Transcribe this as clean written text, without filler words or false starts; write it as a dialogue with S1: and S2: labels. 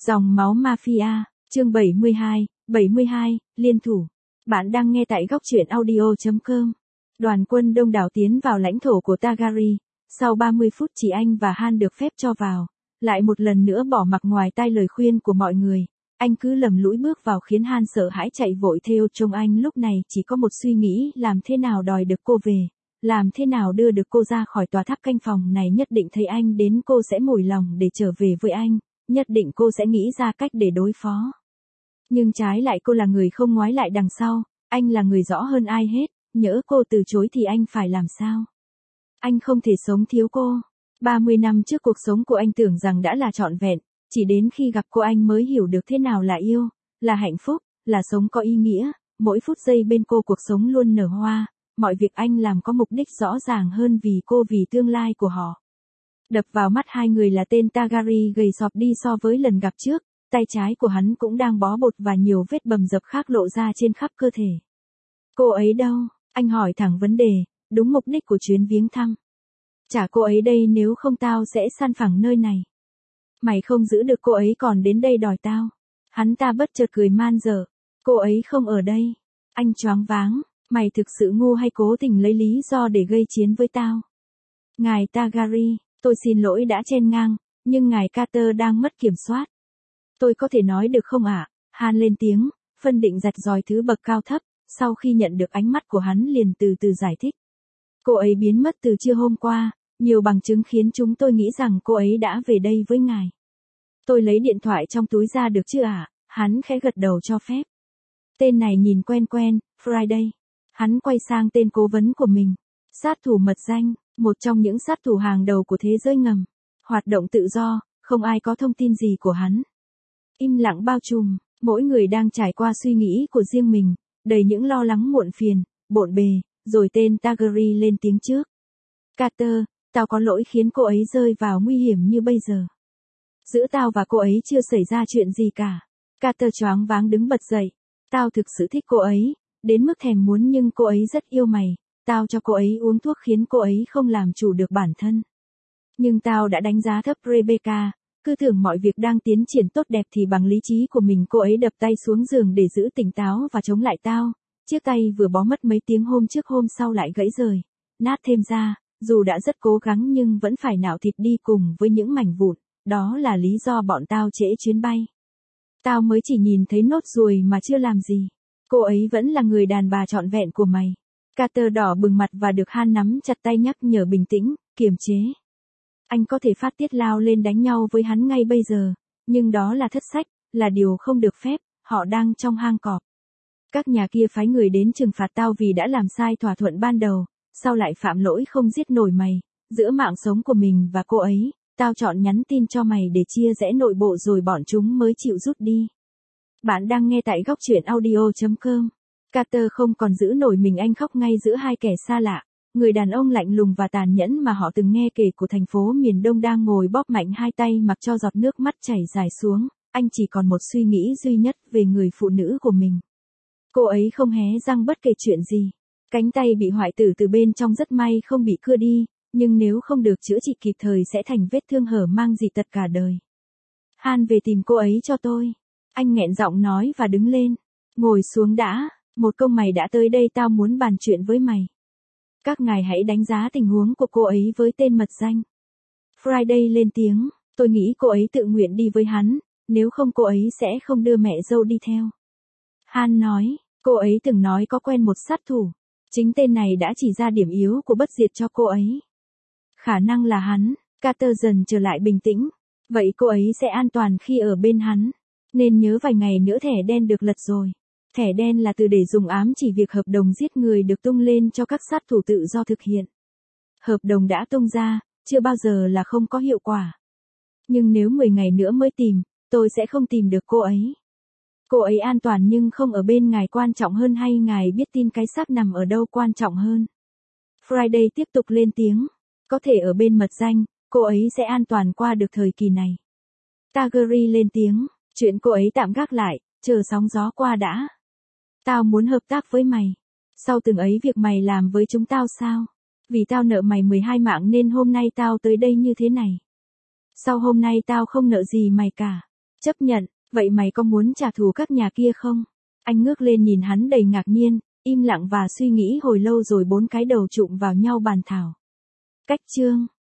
S1: Dòng máu mafia, chương 72, liên thủ. Bạn đang nghe tại góc truyện audio.com. Đoàn quân đông đảo tiến vào lãnh thổ của Targaryen. Sau 30 phút chỉ anh và Han được phép cho vào. Lại một lần nữa bỏ mặc ngoài tai lời khuyên của mọi người. Anh cứ lầm lũi bước vào khiến Han sợ hãi chạy vội theo trông anh lúc này chỉ có một suy nghĩ làm thế nào đòi được cô về. Làm thế nào đưa được cô ra khỏi tòa tháp canh phòng này, nhất định thấy anh đến cô sẽ mồi lòng để trở về với anh. Nhất định cô sẽ nghĩ ra cách để đối phó. Nhưng trái lại cô là người không ngoái lại đằng sau, anh là người rõ hơn ai hết, nhỡ cô từ chối thì anh phải làm sao? Anh không thể sống thiếu cô. 30 năm trước cuộc sống của anh tưởng rằng đã là trọn vẹn, chỉ đến khi gặp cô anh mới hiểu được thế nào là yêu, là hạnh phúc, là sống có ý nghĩa, mỗi phút giây bên cô cuộc sống luôn nở hoa, mọi việc anh làm có mục đích rõ ràng hơn vì cô, vì tương lai của họ. Đập vào mắt hai người là tên Targaryen gầy sọp đi so với lần gặp trước, tay trái của hắn cũng đang bó bột và nhiều vết bầm dập khác lộ ra trên khắp cơ thể. Cô ấy đâu? Anh hỏi thẳng vấn đề, đúng mục đích của chuyến viếng thăm. Trả cô ấy đây, nếu không tao sẽ san phẳng nơi này. Mày không giữ được cô ấy còn đến đây đòi tao. Hắn ta bất chợt cười man dợ. Cô ấy không ở đây. Anh choáng váng, mày thực sự ngu hay cố tình lấy lý do để gây chiến với tao? Ngài Targaryen, tôi xin lỗi đã chen ngang, nhưng ngài Carter đang mất kiểm soát. Tôi có thể nói được không ạ? Han lên tiếng, phân định rạch ròi thứ bậc cao thấp, sau khi nhận được ánh mắt của hắn liền từ từ giải thích. Cô ấy biến mất từ trưa hôm qua, nhiều bằng chứng khiến chúng tôi nghĩ rằng cô ấy đã về đây với ngài. Tôi lấy điện thoại trong túi ra được chứ ạ? Hắn khẽ gật đầu cho phép. Tên này nhìn quen quen, Friday. Hắn quay sang tên cố vấn của mình. Sát thủ mật danh, một trong những sát thủ hàng đầu của thế giới ngầm. Hoạt động tự do, không ai có thông tin gì của hắn. Im lặng bao trùm, mỗi người đang trải qua suy nghĩ của riêng mình, đầy những lo lắng muộn phiền, bộn bề, rồi tên Targaryen lên tiếng trước. Carter, tao có lỗi khiến cô ấy rơi vào nguy hiểm như bây giờ. Giữa tao và cô ấy chưa xảy ra chuyện gì cả. Carter choáng váng đứng bật dậy. Tao thực sự thích cô ấy, đến mức thèm muốn, nhưng cô ấy rất yêu mày. Tao cho cô ấy uống thuốc khiến cô ấy không làm chủ được bản thân. Nhưng tao đã đánh giá thấp Rebecca, cứ tưởng mọi việc đang tiến triển tốt đẹp thì bằng lý trí của mình cô ấy đập tay xuống giường để giữ tỉnh táo và chống lại tao. Chiếc tay vừa bó mất mấy tiếng hôm trước hôm sau lại gãy rời, nát thêm ra, dù đã rất cố gắng nhưng vẫn phải nạo thịt đi cùng với những mảnh vụn, đó là lý do bọn tao trễ chuyến bay. Tao mới chỉ nhìn thấy nốt ruồi mà chưa làm gì. Cô ấy vẫn là người đàn bà trọn vẹn của mày. Carter đỏ bừng mặt và được Han nắm chặt tay nhắc nhở bình tĩnh, kiềm chế. Anh có thể phát tiết lao lên đánh nhau với hắn ngay bây giờ, nhưng đó là thất sách, là điều không được phép, họ đang trong hang cọp. Các nhà kia phái người đến trừng phạt tao vì đã làm sai thỏa thuận ban đầu, sau lại phạm lỗi không giết nổi mày, giữa mạng sống của mình và cô ấy, tao chọn nhắn tin cho mày để chia rẽ nội bộ rồi bọn chúng mới chịu rút đi. Bạn đang nghe tại góc truyện audio.com. Carter không còn giữ nổi mình, anh khóc ngay giữa hai kẻ xa lạ. Người đàn ông lạnh lùng và tàn nhẫn mà họ từng nghe kể của thành phố miền Đông đang ngồi bóp mạnh hai tay mặc cho giọt nước mắt chảy dài xuống. Anh chỉ còn một suy nghĩ duy nhất về người phụ nữ của mình. Cô ấy không hé răng bất kể chuyện gì. Cánh tay bị hoại tử từ bên trong rất may không bị cưa đi, nhưng nếu không được chữa trị kịp thời sẽ thành vết thương hở mang dị tật cả đời. Han về tìm cô ấy cho tôi. Anh nghẹn giọng nói và đứng lên. Ngồi xuống đã, một công mày đã tới đây, tao muốn bàn chuyện với mày. Các ngài hãy đánh giá tình huống của cô ấy với tên mật danh. Friday lên tiếng, tôi nghĩ cô ấy tự nguyện đi với hắn, nếu không cô ấy sẽ không đưa mẹ dâu đi theo. Han nói, cô ấy từng nói có quen một sát thủ. Chính tên này đã chỉ ra điểm yếu của bất diệt cho cô ấy. Khả năng là hắn. Carter dần trở lại bình tĩnh. Vậy cô ấy sẽ an toàn khi ở bên hắn. Nên nhớ vài ngày nữa thẻ đen được lật rồi. Thẻ đen là từ để dùng ám chỉ việc hợp đồng giết người được tung lên cho các sát thủ tự do thực hiện. Hợp đồng đã tung ra, chưa bao giờ là không có hiệu quả. Nhưng nếu 10 ngày nữa mới tìm, tôi sẽ không tìm được cô ấy. Cô ấy an toàn nhưng không ở bên ngài quan trọng hơn, hay ngài biết tin cái xác nằm ở đâu quan trọng hơn? Friday tiếp tục lên tiếng. Có thể ở bên mật danh, cô ấy sẽ an toàn qua được thời kỳ này. Targaryen lên tiếng. Chuyện cô ấy tạm gác lại, chờ sóng gió qua đã. Tao muốn hợp tác với mày. Sau từng ấy việc mày làm với chúng tao sao? Vì tao nợ mày 12 mạng nên hôm nay tao tới đây như thế này. Sau hôm nay tao không nợ gì mày cả. Chấp nhận, vậy mày có muốn trả thù các nhà kia không? Anh ngước lên nhìn hắn đầy ngạc nhiên, im lặng và suy nghĩ hồi lâu rồi bốn cái đầu chụm vào nhau bàn thảo. Cách chương